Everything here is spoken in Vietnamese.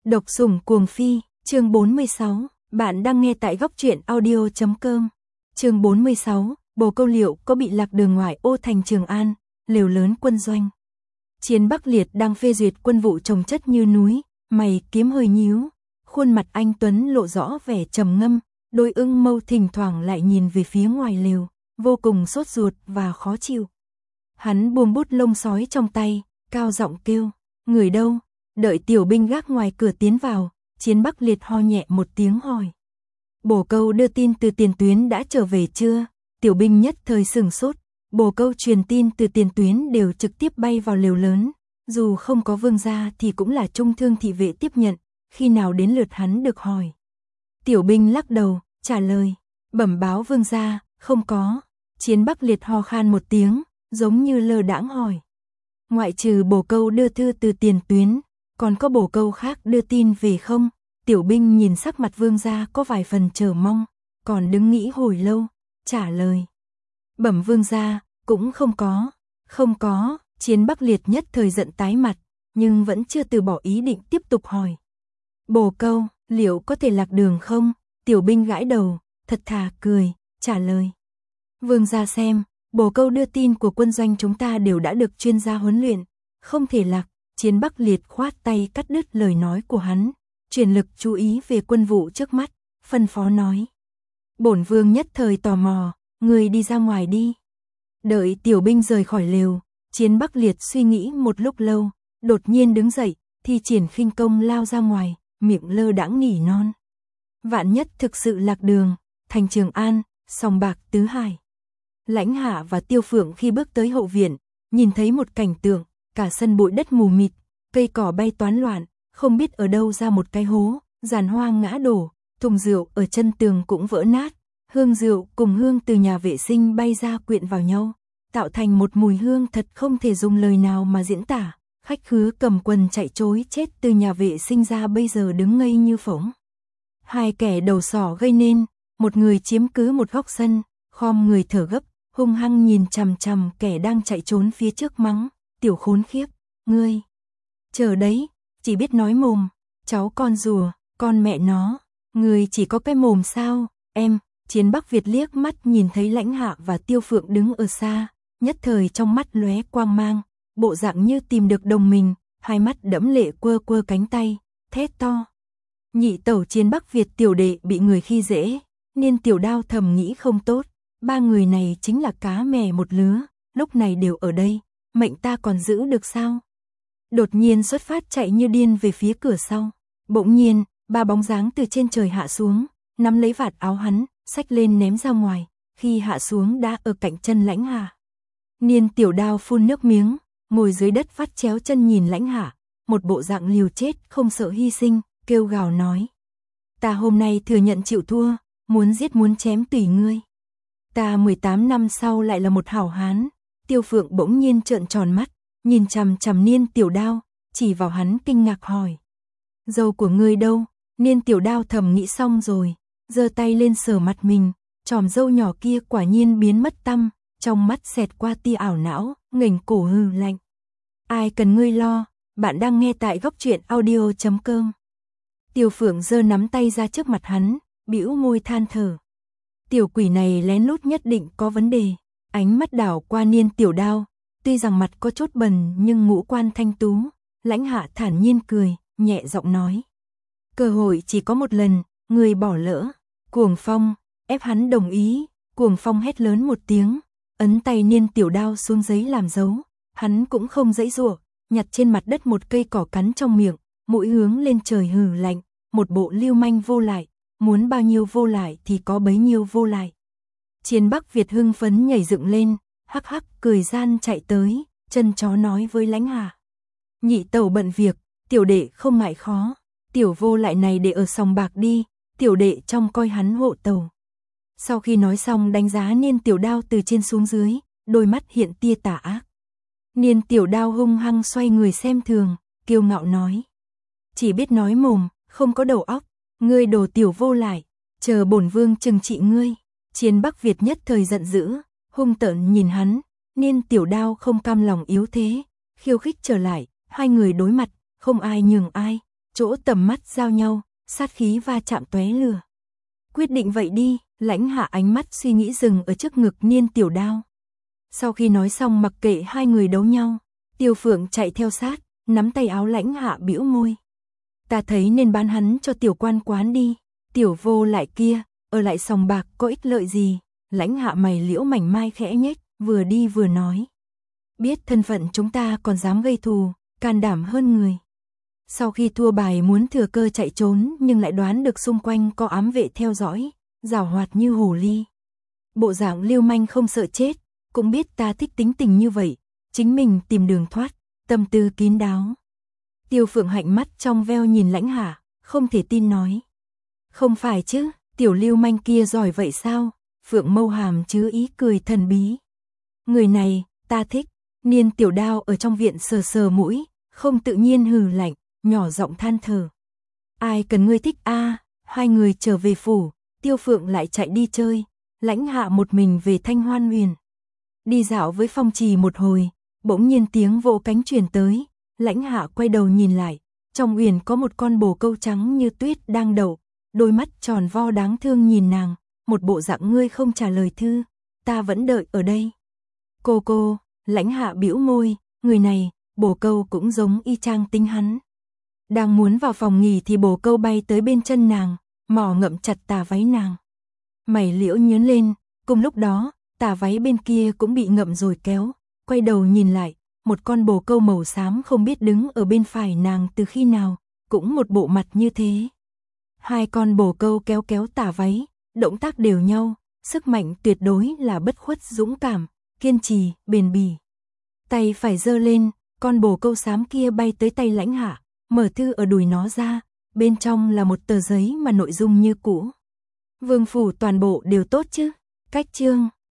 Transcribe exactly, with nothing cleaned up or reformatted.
Độc sủng cuồng phi, chương bốn mươi sáu, bạn đang nghe tại góc truyện audio chấm com. Chương bốn mươi sáu, Bồ Câu Liệu có bị lạc đường ngoài ô thành Trường An, lều lớn quân doanh. Chiến Bắc Liệt đang phê duyệt quân vụ trồng chất như núi, mày kiếm hơi nhíu, khuôn mặt anh tuấn lộ rõ vẻ trầm ngâm, đôi ưng mâu thỉnh thoảng lại nhìn về phía ngoài lều, vô cùng sốt ruột và khó chịu. Hắn buông bút lông sói trong tay, cao giọng kêu, người đâu? Đợi tiểu binh gác ngoài cửa tiến vào, Chiến Bắc Liệt ho nhẹ một tiếng hỏi. Bồ Câu đưa tin từ tiền tuyến đã trở về chưa? Tiểu binh nhất thời sửng sốt, Bồ Câu truyền tin từ tiền tuyến đều trực tiếp bay vào lều lớn, dù không có vương gia thì cũng là trung thương thị vệ tiếp nhận, khi nào đến lượt hắn được hỏi. Tiểu binh lắc đầu, trả lời, bẩm báo vương gia, không có. Chiến Bắc Liệt ho khan một tiếng, giống như lơ đãng hỏi. Ngoại trừ Bồ Câu đưa thư từ tiền tuyến, còn có Bồ Câu khác đưa tin về không? Tiểu binh nhìn sắc mặt vương gia có vài phần chờ mong, còn đứng nghĩ hồi lâu, trả lời. Bẩm vương gia, cũng không có, không có. Chiến Bắc Liệt nhất thời giận tái mặt, nhưng vẫn chưa từ bỏ ý định tiếp tục hỏi. Bồ Câu, liệu có thể lạc đường không? Tiểu binh gãi đầu, thật thà cười, trả lời. Vương gia xem, Bồ Câu đưa tin của quân doanh chúng ta đều đã được chuyên gia huấn luyện, không thể lạc. Chiến Bắc Liệt khoát tay cắt đứt lời nói của hắn, chuyển lực chú ý về quân vụ trước mắt, phân phó nói. Bổn vương nhất thời tò mò, người đi ra ngoài đi. Đợi tiểu binh rời khỏi lều, Chiến Bắc Liệt suy nghĩ một lúc lâu, đột nhiên đứng dậy, thi triển khinh công lao ra ngoài, miệng lơ đãng nỉ non. Vạn nhất thực sự lạc đường, thành Trường An, sòng bạc tứ hải. Lãnh Hạ và Tiêu Phượng khi bước tới hậu viện, nhìn thấy một cảnh tượng, cả sân bụi đất mù mịt, cây cỏ bay toán loạn, không biết ở đâu ra một cái hố, giàn hoa ngã đổ, thùng rượu ở chân tường cũng vỡ nát, hương rượu cùng hương từ nhà vệ sinh bay ra quyện vào nhau, tạo thành một mùi hương thật không thể dùng lời nào mà diễn tả. Khách khứa cầm quần chạy trối chết từ nhà vệ sinh ra bây giờ đứng ngây như phỗng. Hai kẻ đầu sỏ gây nên, một người chiếm cứ một góc sân, khom người thở gấp, hung hăng nhìn chằm chằm kẻ đang chạy trốn phía trước mắng, tiểu khốn khiếp, ngươi. Chờ đấy, chỉ biết nói mồm, cháu con rùa, con mẹ nó, ngươi chỉ có cái mồm sao, em. Chiến Bắc Việt liếc mắt nhìn thấy Lãnh Hạ và Tiêu Phượng đứng ở xa, nhất thời trong mắt lóe quang mang, bộ dạng như tìm được đồng mình, hai mắt đẫm lệ quơ quơ cánh tay, thét to. Nhị tẩu Chiến Bắc Việt tiểu đệ bị người khi dễ, Niên Tiểu Đao thầm nghĩ không tốt, ba người này chính là cá mè một lứa, lúc này đều ở đây, mệnh ta còn giữ được sao? Đột nhiên xuất phát chạy như điên về phía cửa sau, bỗng nhiên, ba bóng dáng từ trên trời hạ xuống, nắm lấy vạt áo hắn, xách lên ném ra ngoài, khi hạ xuống đã ở cạnh chân Lãnh Hạ. Niên Tiểu Đao phun nước miếng, ngồi dưới đất phát chéo chân nhìn Lãnh Hạ, một bộ dạng liều chết không sợ hy sinh, kêu gào nói. Ta hôm nay thừa nhận chịu thua, muốn giết muốn chém tùy ngươi. Ta mười tám năm sau lại là một hảo hán. Tiêu Phượng bỗng nhiên trợn tròn mắt, nhìn chằm chằm Niên Tiểu Đao, chỉ vào hắn kinh ngạc hỏi. Dâu của ngươi đâu? Niên Tiểu Đao thầm nghĩ xong rồi, giơ tay lên sờ mặt mình, chòm râu nhỏ kia quả nhiên biến mất tăm, trong mắt xẹt qua tia ảo não, nghềnh cổ hừ lạnh. Ai cần ngươi lo, bạn đang nghe tại góc truyện audio chấm com. Tiêu Phượng giơ nắm tay ra trước mặt hắn, bĩu môi than thở. Tiểu quỷ này lén lút nhất định có vấn đề. Ánh mắt đảo qua Niên Tiểu Đao, tuy rằng mặt có chút bần nhưng ngũ quan thanh tú. Lãnh Hạ thản nhiên cười, nhẹ giọng nói. Cơ hội chỉ có một lần, người bỏ lỡ. Cuồng Phong, ép hắn đồng ý. Cuồng Phong hét lớn một tiếng, ấn tay Niên Tiểu Đao xuống giấy làm dấu. Hắn cũng không giãy giụa, nhặt trên mặt đất một cây cỏ cắn trong miệng, mũi hướng lên trời hừ lạnh, một bộ lưu manh vô lại, muốn bao nhiêu vô lại thì có bấy nhiêu vô lại. Chiến Bắc Việt hưng phấn nhảy dựng lên, hắc hắc cười gian chạy tới, chân chó nói với Lãnh Hạ. Nhị tẩu bận việc, tiểu đệ không ngại khó, tiểu vô lại này để ở sòng bạc đi, tiểu đệ trong coi hắn hộ tẩu. Sau khi nói xong đánh giá Niên Tiểu Đao từ trên xuống dưới, đôi mắt hiện tia tà ác. Niên Tiểu Đao hung hăng xoay người xem thường, kiêu ngạo nói. Chỉ biết nói mồm, không có đầu óc, ngươi đồ tiểu vô lại, chờ bổn vương trừng trị ngươi. Chiến Bắc Việt nhất thời giận dữ, hung tợn nhìn hắn, Niên Tiểu Đao không cam lòng yếu thế, khiêu khích trở lại, hai người đối mặt, không ai nhường ai. chỗ tầm mắt giao nhau, sát khí va chạm tóe lửa. Quyết định vậy đi, Lãnh Hạ ánh mắt suy nghĩ dừng ở trước ngực Niên Tiểu Đao. Sau khi nói xong mặc kệ hai người đấu nhau, Tiêu Phượng chạy theo sát, nắm tay áo Lãnh Hạ bĩu môi. Ta thấy nên bán hắn cho tiểu quan quán đi, tiểu vô lại kia, ở lại sòng bạc có ích lợi gì. Lãnh Hạ mày liễu mảnh mai khẽ nhếch, vừa đi vừa nói. Biết thân phận chúng ta còn dám gây thù, can đảm hơn người. Sau khi thua bài muốn thừa cơ chạy trốn nhưng lại đoán được xung quanh có ám vệ theo dõi, giảo hoạt như hồ ly. Bộ dạng lưu manh không sợ chết, cũng biết ta thích tính tình như vậy, chính mình tìm đường thoát, tâm tư kín đáo. Tiêu Phượng hạnh mắt trong veo nhìn Lãnh Hạ, không thể tin nói. Không phải chứ, tiểu lưu manh kia giỏi vậy sao? Phượng mâu hàm chứa ý cười thần bí. Người này, ta thích. Niên Tiểu Đao ở trong viện sờ sờ mũi, không tự nhiên hừ lạnh, nhỏ giọng than thở. Ai cần ngươi thích a? À? Hai người trở về phủ, Tiêu Phượng lại chạy đi chơi, Lãnh Hạ một mình về Thanh Hoan Huyền. Đi dạo với phong trì một hồi, bỗng nhiên tiếng vỗ cánh truyền tới, Lãnh Hạ quay đầu nhìn lại, trong uyển có một con bồ câu trắng như tuyết đang đậu, đôi mắt tròn vo đáng thương nhìn nàng, một bộ dạng ngươi không trả lời thư, ta vẫn đợi ở đây. Cô cô, Lãnh Hạ bĩu môi, người này, bồ câu cũng giống y chang tính hắn. Đang muốn vào phòng nghỉ thì bồ câu bay tới bên chân nàng, mỏ ngậm chặt tà váy nàng. Mày liễu nhớn lên, cùng lúc đó, tà váy bên kia cũng bị ngậm rồi kéo, quay đầu nhìn lại, một con bồ câu màu xám không biết đứng ở bên phải nàng từ khi nào, cũng một bộ mặt như thế. Hai con bồ câu kéo kéo tà váy, động tác đều nhau, sức mạnh tuyệt đối là bất khuất dũng cảm, kiên trì, bền bỉ. Tay phải giơ lên, con bồ câu xám kia bay tới tay Lãnh Hạ, mở thư ở đùi nó ra, bên trong là một tờ giấy mà nội dung như cũ. Vương phủ toàn bộ đều tốt chứ? Cách chương